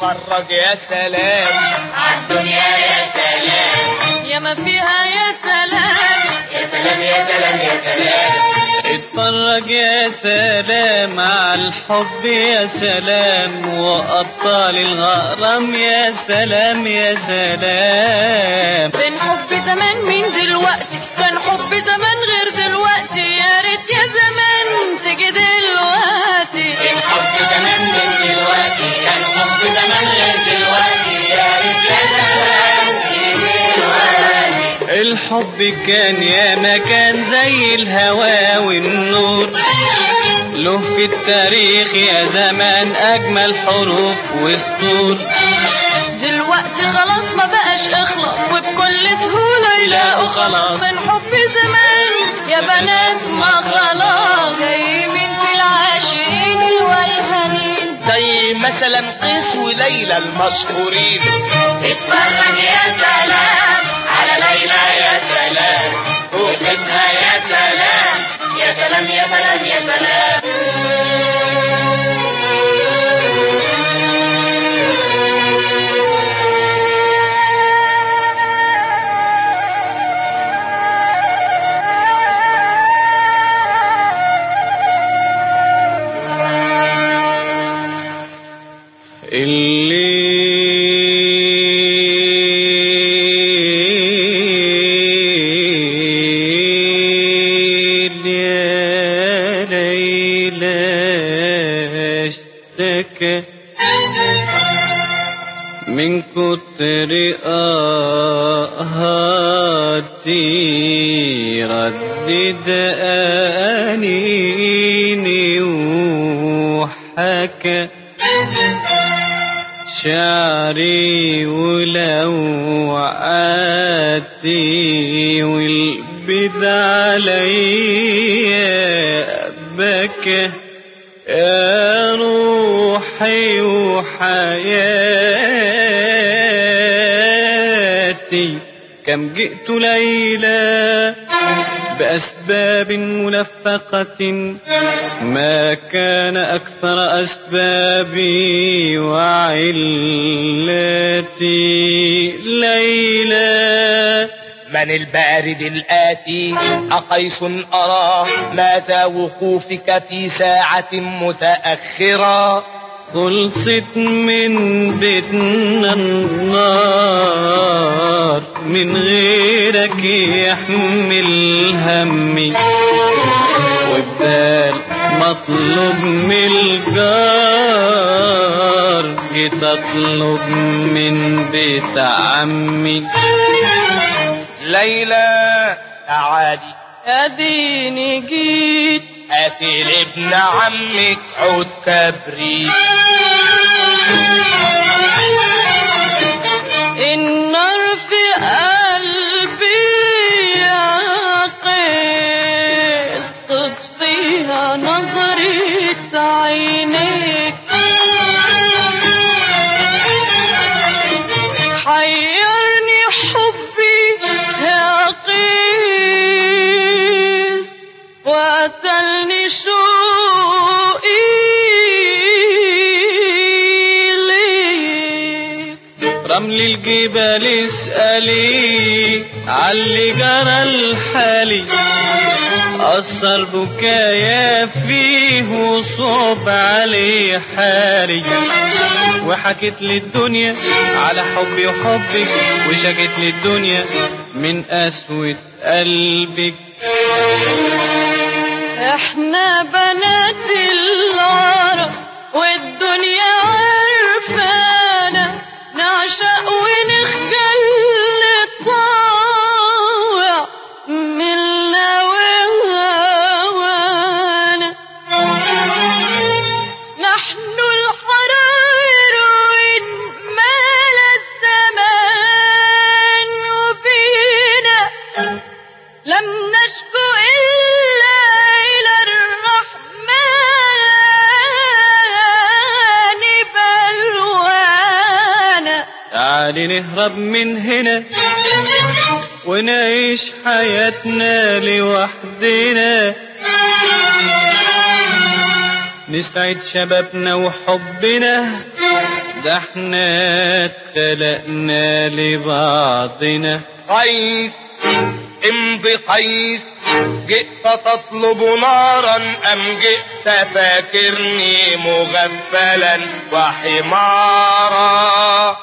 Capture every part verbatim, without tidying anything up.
اتفرج يا سلام عالدنيا يا سلام يا ما فيها يا سلام يا سلام يا سلام يا سلام اتفرج يا سلام عالحب يا سلام وأبطال الغرام يا سلام يا سلام. بين حب زمان من دلوقتي كان حب زمان غير دلوقتي يا ريت يا زمان تيجي دلوقتي. بين حب زمان من دلوقتي كان حب زمان غير دلوقتي يا ريت يا زمان تيجي دلوقتي. الحب كان يا مكان زي الهوا والنور له في التاريخ يا زمان أجمل حروف وسطور. دلوقتي خلاص ما بقاش اخلص وبكل سهولة يلاقوا خلاص. من حب زمان يا بنات ما خلاص جاي من في العاشرين والهنين زي مثلا قيس وليلى المشهورين. اتفرج يا سلام على ليلى يا سلام وقيسها يا سلام يا سلام يا سلام يا سلام. الليل يا ليلى اشتكى من كتر آهاتي ردد أنيني وحكى شعري ولوعاتي والبد عليا بكى يا روحي وحياتي. كم جئت ليلى بأسباب ملفقة ما كان أكثر أسبابي وعلاتي ليلى. من البارد الآتي أقيس أراه ماذا وقوفك في ساعة متأخرة. خلصت من بيتنا النار من غيرك يحمل همي وبدال مطلوب من الجار جيت اطلب من بيت عمي. ليلى تعالي اديني جيت هاتي لابن عمك عود كبريت. النار في قلبي يا قيس تطفيها نظرة عينيك حيرني حبي يا قيس وقتلني شوقي ليك. رمل الجبال اسألي عاللي جرى الحالي أثر بكايا فيه وصوب عليه حالي وحكيت للدنيا على حبي وحبك وشكيت للدنيا من قسوة قلبك. احنا بنات العرب والدنيا عرفانا نعشق ونخجل نطاوع ملنا وهوانا. نحن الحرائر وإن مال الزمان وبينا لم نشكو إلا إلى الرحمن بلوانا. تعالي نهرب من هنا ونعيش حياتنا لوحدنا نسعد شبابنا وحبنا ده احنا اتخلقنا لبعضنا. قيس امضي قيس، جئت تطلب نارا ام جئت فاكرني مغفلا وحمارا؟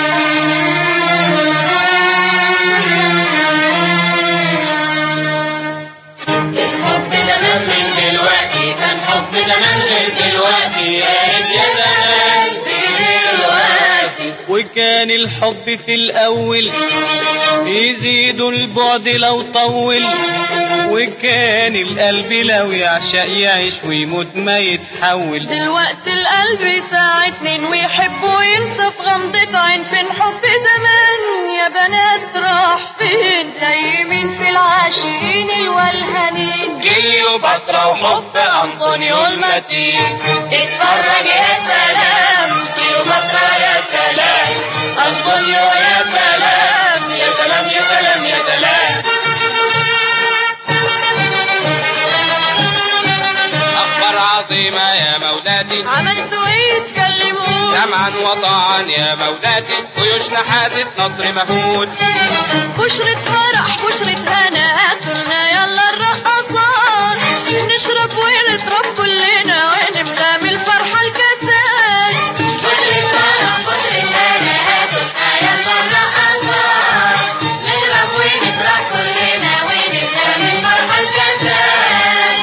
الحب زمان من دلوقتي، كان حب زمان غير دلوقتي، يا ريت يا زمان دلوقتي. وكان الحب في الأول يزيد البعد لو طول، وكان القلب لو يعشق يعيش ويموت ما يتحول. دلوقتي القلب ساعة اتنين ويحب وينسى في غمضة عين. فين حب زمان يا بنات راح فين؟ تايمين في العاشقين الولهانين. كليوباترا وحب أنطونيو المتين. اتفرج يا سلام، كليوباترا يا سلام، أنطونيو يا سلام، يا سلام يا سلام يا سلام. أخبار عظيمة يا مولاتي، عملتوا ايه تكلمون؟ سمعا وطاعا يا مولاتي، ويشنى حادث نصر مهول. بشرة فرح بشرة هنا، هاتولنا يلا الرقصات، نشرب ونضرب كلنا ونملى من الفرحة الكاسات. بشرة فرح بشرة هنا، هاتولنا يلا الرقصات، نشرب ونفرح كلنا ونملى من الفرحة الكاسات.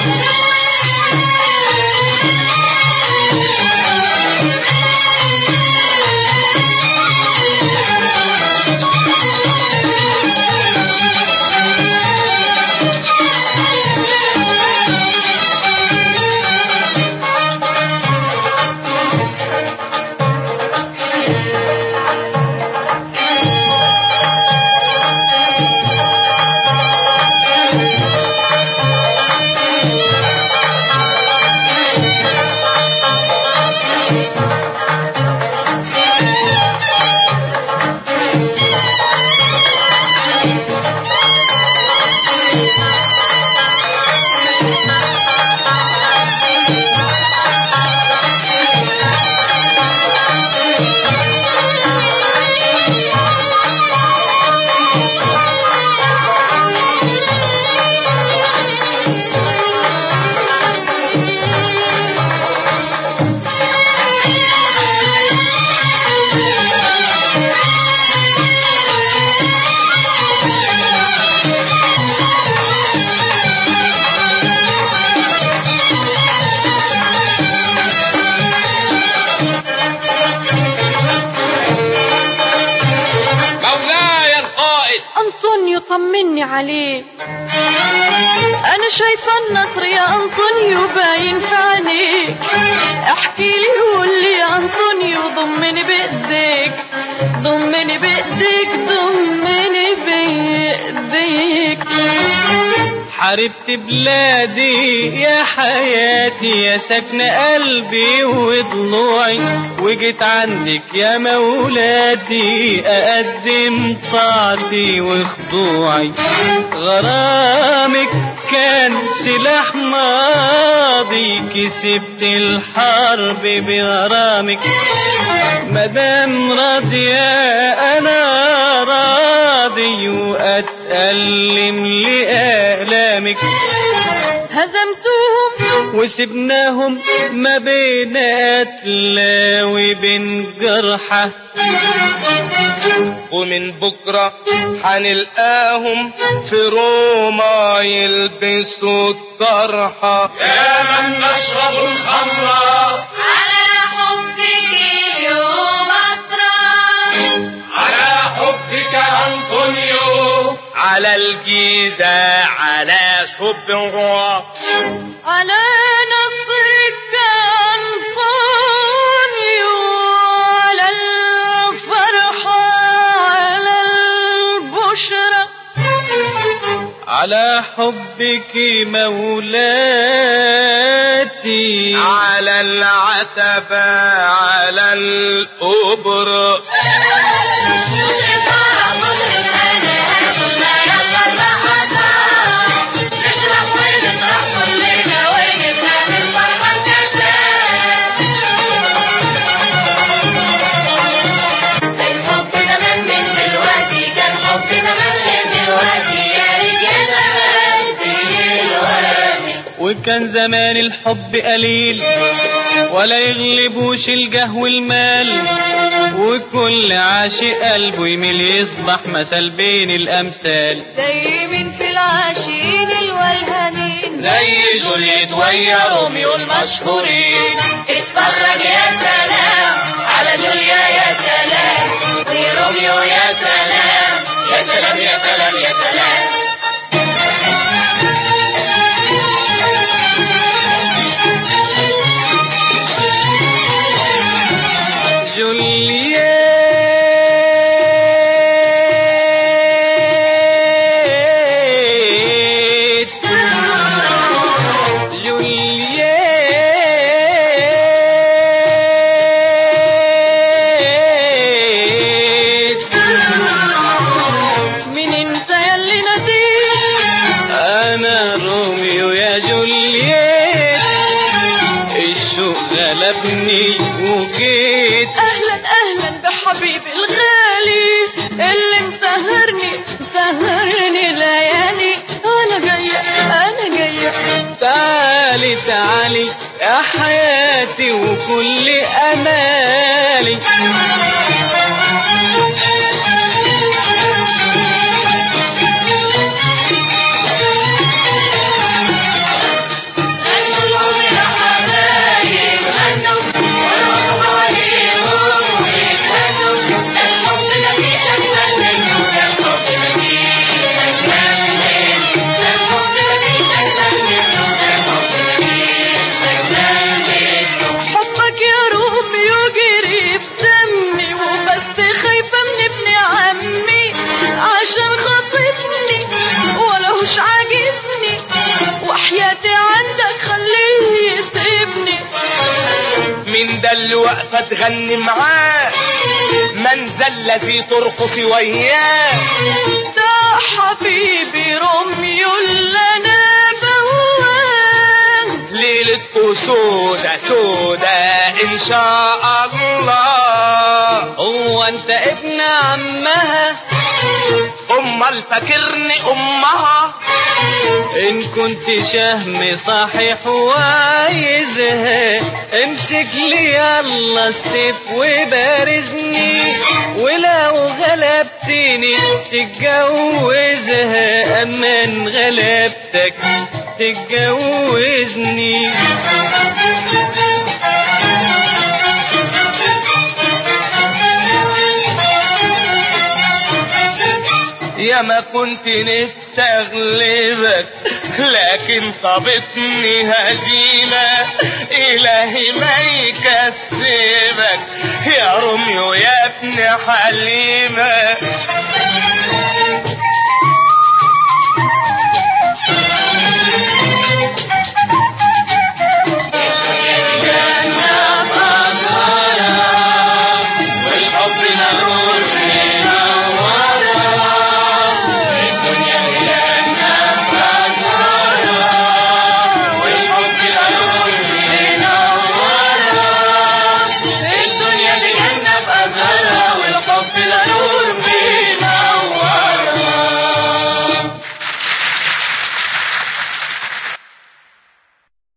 طمني عليك، انا شايفه النصر يا انطونيو باين في عينيك. احكي لي وقول لي يا انطونيو، ضمني بايديك ضمني بايديك ضمني بايديك. حاربت بلادي يا حياتي يا سكن قلبي وضلوعي، وجيت عندك يا مولاتي أقدم طاعتي وخضوعي. غرامك كان سلاح ماضي، كسبت الحرب بغرامك. مدام راضية أنا راضي وأتألم لآلامك. هزمتهم وسبناهم ما بين قتلى وبين جرحى، ومن بكرة هنلقاهم في روما يلبسوا الطرحة. يا من نشرب الخمرة على حبك كليوباترا، على حبك أنطونيو، على الجيزة على شبرا، على نصرك أنطونيو، على الفرحة على البشرى، على حبك مولاتي، على العتبة على الأبر. كان زمان الحب قليل ولا يغلبوش الجاه والمال، وكل عاشق قلبه يميل يصبح مثل بين الامثال. زي مين في العاشقين الولهانين، زي جوليت ويا روميو المشهورين. اتفرج يا سلام على جوليا يا سلام، وروميو يا سلام يا سلام يا سلام يا سلام. جولييت جولييت مين انت ياللي ناديت؟ انا روميو يا جولييت، الشوق غلبني وجيت. اهلا اهلا بحبيبي الغالي اللي مسهرني مسهرني ليالي. انا جايه انا جايه، تعالي تعالي يا حياتي وكل امالي. حبك يا روميو جري في دمي، وبس خايفه من ابن عمي عشان خاطبني ولهوش عاجبني، وحياتي عندك خليه يسيبني. من ده اللي واقفه تغني معاه، من ذا الذي ترقصي وياه؟ ده حبيبي روميو اللي انا بهواه. ليلتكو سودا سودا ان شاء الله. هو انت ابن عمها؟ امال فاكرني امها؟ ان كنت شهم صحيح وعايزها، امسك لي يلا السيف وبارزني، ولو غلبتني تتجوزها، اما ان غلبتك تتجوزني. يا ما كنت نفسي اغلبك، لكن صابتني هزيمة. الهي ما يكسبك يا روميو يا ابن حليمة.